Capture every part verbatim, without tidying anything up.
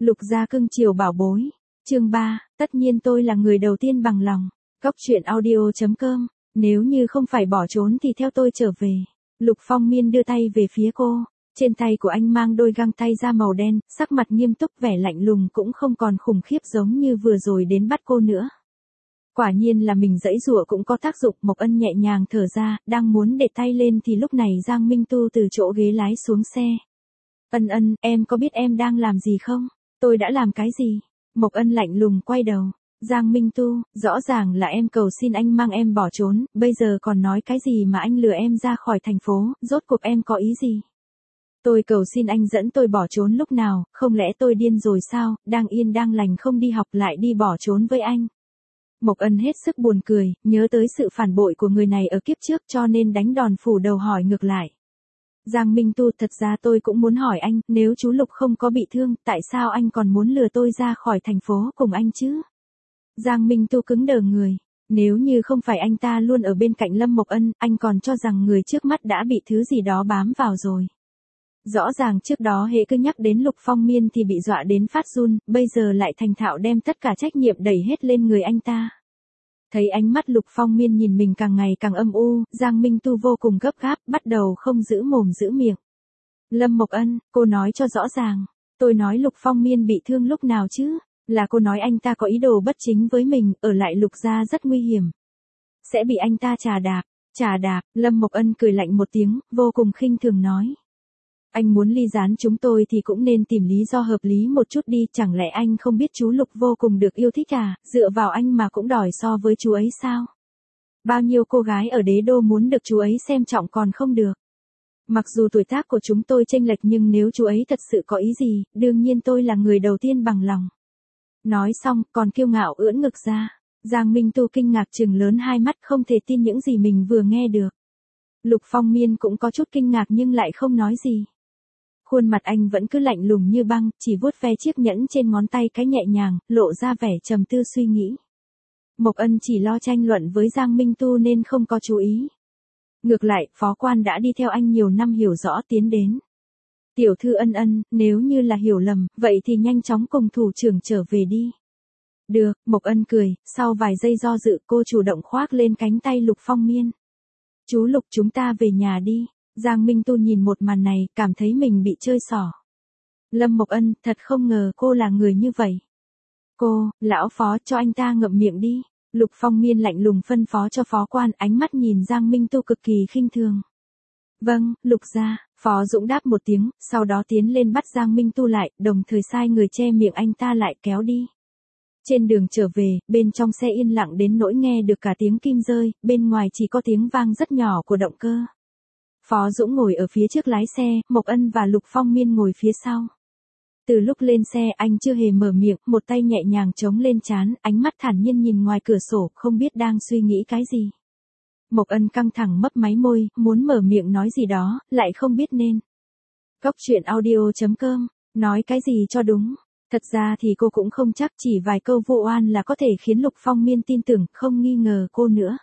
Lục gia cưng chiều bảo bối. Chương ba, tất nhiên tôi là người đầu tiên bằng lòng. Góc truyện audio chấm com. Nếu như không phải bỏ trốn thì theo tôi trở về. Lục Phong Miên đưa tay về phía cô. Trên tay của anh mang đôi găng tay da màu đen, sắc mặt nghiêm túc, vẻ lạnh lùng cũng không còn khủng khiếp giống như vừa rồi đến bắt cô nữa. Quả nhiên là mình giãy giụa cũng có tác dụng. Mộc Ân nhẹ nhàng thở ra, đang muốn để tay lên thì lúc này Giang Minh Tu từ chỗ ghế lái xuống xe. Ân Ân, em có biết em đang làm gì không? Tôi đã làm cái gì? Mộc Ân lạnh lùng quay đầu. Giang Minh Tu, rõ ràng là em cầu xin anh mang em bỏ trốn, bây giờ còn nói cái gì mà anh lừa em ra khỏi thành phố, rốt cuộc em có ý gì? Tôi cầu xin anh dẫn tôi bỏ trốn lúc nào, không lẽ tôi điên rồi sao, đang yên đang lành không đi học lại đi bỏ trốn với anh? Mộc Ân hết sức buồn cười, nhớ tới sự phản bội của người này ở kiếp trước cho nên đánh đòn phủ đầu hỏi ngược lại. Giang Minh Tu, thật ra tôi cũng muốn hỏi anh, nếu chú Lục không có bị thương, tại sao anh còn muốn lừa tôi ra khỏi thành phố cùng anh chứ? Giang Minh Tu cứng đờ người. Nếu như không phải anh ta luôn ở bên cạnh Lâm Mộc Ân, anh còn cho rằng người trước mắt đã bị thứ gì đó bám vào rồi. Rõ ràng trước đó hễ cứ nhắc đến Lục Phong Miên thì bị dọa đến phát run, bây giờ lại thành thạo đem tất cả trách nhiệm đẩy hết lên người anh ta. Thấy ánh mắt Lục Phong Miên nhìn mình càng ngày càng âm u, Giang Minh Tu vô cùng gấp gáp, bắt đầu không giữ mồm giữ miệng. Lâm Mộc Ân, cô nói cho rõ ràng. Tôi nói Lục Phong Miên bị thương lúc nào chứ? Là cô nói anh ta có ý đồ bất chính với mình, ở lại Lục gia rất nguy hiểm. Sẽ bị anh ta trà đạp. Trà đạp, Lâm Mộc Ân cười lạnh một tiếng, vô cùng khinh thường nói. Anh muốn ly gián chúng tôi thì cũng nên tìm lý do hợp lý một chút đi, chẳng lẽ anh không biết chú Lục vô cùng được yêu thích à, dựa vào anh mà cũng đòi so với chú ấy sao? Bao nhiêu cô gái ở đế đô muốn được chú ấy xem trọng còn không được. Mặc dù tuổi tác của chúng tôi chênh lệch nhưng nếu chú ấy thật sự có ý gì, đương nhiên tôi là người đầu tiên bằng lòng. Nói xong, còn kiêu ngạo ưỡn ngực ra. Giang Minh Tu kinh ngạc trừng lớn hai mắt không thể tin những gì mình vừa nghe được. Lục Phong Miên cũng có chút kinh ngạc nhưng lại không nói gì. Khuôn mặt anh vẫn cứ lạnh lùng như băng, chỉ vuốt ve chiếc nhẫn trên ngón tay cái nhẹ nhàng, lộ ra vẻ trầm tư suy nghĩ. Mộc Ân chỉ lo tranh luận với Giang Minh Tu nên không có chú ý. Ngược lại, phó quan đã đi theo anh nhiều năm hiểu rõ tiến đến. Tiểu thư Ân Ân, nếu như là hiểu lầm, vậy thì nhanh chóng cùng thủ trưởng trở về đi. Được, Mộc Ân cười, sau vài giây do dự cô chủ động khoác lên cánh tay Lục Phong Miên. Chú Lục, chúng ta về nhà đi. Giang Minh Tu nhìn một màn này, cảm thấy mình bị chơi xỏ. Lâm Mộc Ân, thật không ngờ cô là người như vậy. Cô, lão phó, cho anh ta ngậm miệng đi. Lục Phong Miên lạnh lùng phân phó cho phó quan, ánh mắt nhìn Giang Minh Tu cực kỳ khinh thường. Vâng, Lục gia. Phó Dũng đáp một tiếng, sau đó tiến lên bắt Giang Minh Tu lại, đồng thời sai người che miệng anh ta lại kéo đi. Trên đường trở về, bên trong xe yên lặng đến nỗi nghe được cả tiếng kim rơi, bên ngoài chỉ có tiếng vang rất nhỏ của động cơ. Phó Dũng ngồi ở phía trước lái xe, Mộc Ân và Lục Phong Miên ngồi phía sau. Từ lúc lên xe anh chưa hề mở miệng, một tay nhẹ nhàng chống lên trán, ánh mắt thản nhiên nhìn ngoài cửa sổ, không biết đang suy nghĩ cái gì. Mộc Ân căng thẳng mấp máy môi, muốn mở miệng nói gì đó, lại không biết nên. Góc truyện audio chấm com, nói cái gì cho đúng. Thật ra thì cô cũng không chắc, chỉ vài câu vu oan là có thể khiến Lục Phong Miên tin tưởng, không nghi ngờ cô nữa.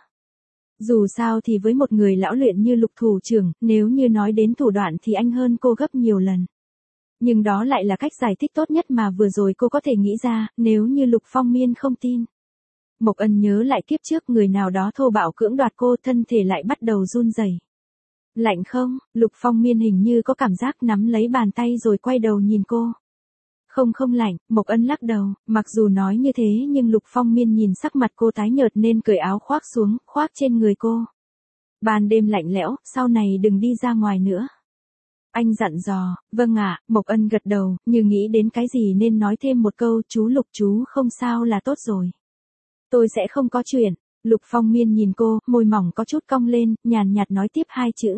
Dù sao thì với một người lão luyện như Lục thủ trưởng, nếu như nói đến thủ đoạn thì anh hơn cô gấp nhiều lần. Nhưng đó lại là cách giải thích tốt nhất mà vừa rồi cô có thể nghĩ ra, nếu như Lục Phong Miên không tin. Mộc Ân nhớ lại kiếp trước người nào đó thô bạo cưỡng đoạt cô, thân thể lại bắt đầu run rẩy. Lạnh không? Lục Phong Miên hình như có cảm giác nắm lấy bàn tay rồi quay đầu nhìn cô. Không không lạnh, Mộc Ân lắc đầu, mặc dù nói như thế nhưng Lục Phong Miên nhìn sắc mặt cô tái nhợt nên cởi áo khoác xuống, khoác trên người cô. Ban đêm lạnh lẽo, sau này đừng đi ra ngoài nữa. Anh dặn dò, vâng ạ, Mộc Ân gật đầu, như nghĩ đến cái gì nên nói thêm một câu, chú Lục chú không sao là tốt rồi. Tôi sẽ không có chuyện. Lục Phong Miên nhìn cô, môi mỏng có chút cong lên, nhàn nhạt nói tiếp hai chữ.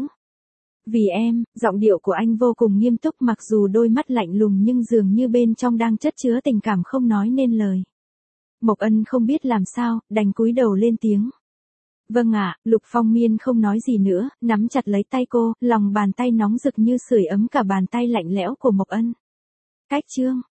Vì em, giọng điệu của anh vô cùng nghiêm túc mặc dù đôi mắt lạnh lùng nhưng dường như bên trong đang chất chứa tình cảm không nói nên lời. Mộc Ân không biết làm sao, đành cúi đầu lên tiếng. Vâng ạ, Lục Phong Miên không nói gì nữa, nắm chặt lấy tay cô, lòng bàn tay nóng rực như sưởi ấm cả bàn tay lạnh lẽo của Mộc Ân. Cách chương.